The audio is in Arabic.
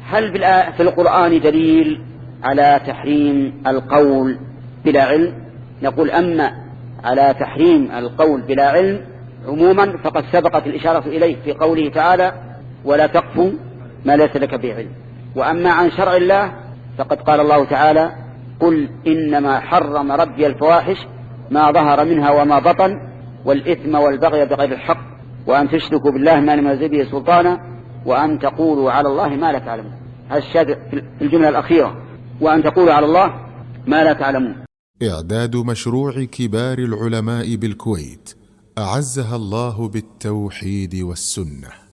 هل في القرآن دليل على تحريم القول بلا علم؟ نقول أما على تحريم القول بلا علم عموما فقد سبقت الإشارة إليه في قوله تعالى ولا تقف ما ليس لك به علم. وأما عن شرع الله فقد قال الله تعالى قل إنما حرم ربي الفواحش ما ظهر منها وما بطن والإثم والبغي بغير الحق وأن تشركوا بالله ما لم ينزل به سلطانا وأن تقولوا على الله ما لا تعلمون. هذا الشاذ في الجملة الأخيرة، وأن تقولوا على الله ما لا تعلمون. إعداد مشروع كبار العلماء بالكويت أعزها الله بالتوحيد والسنة.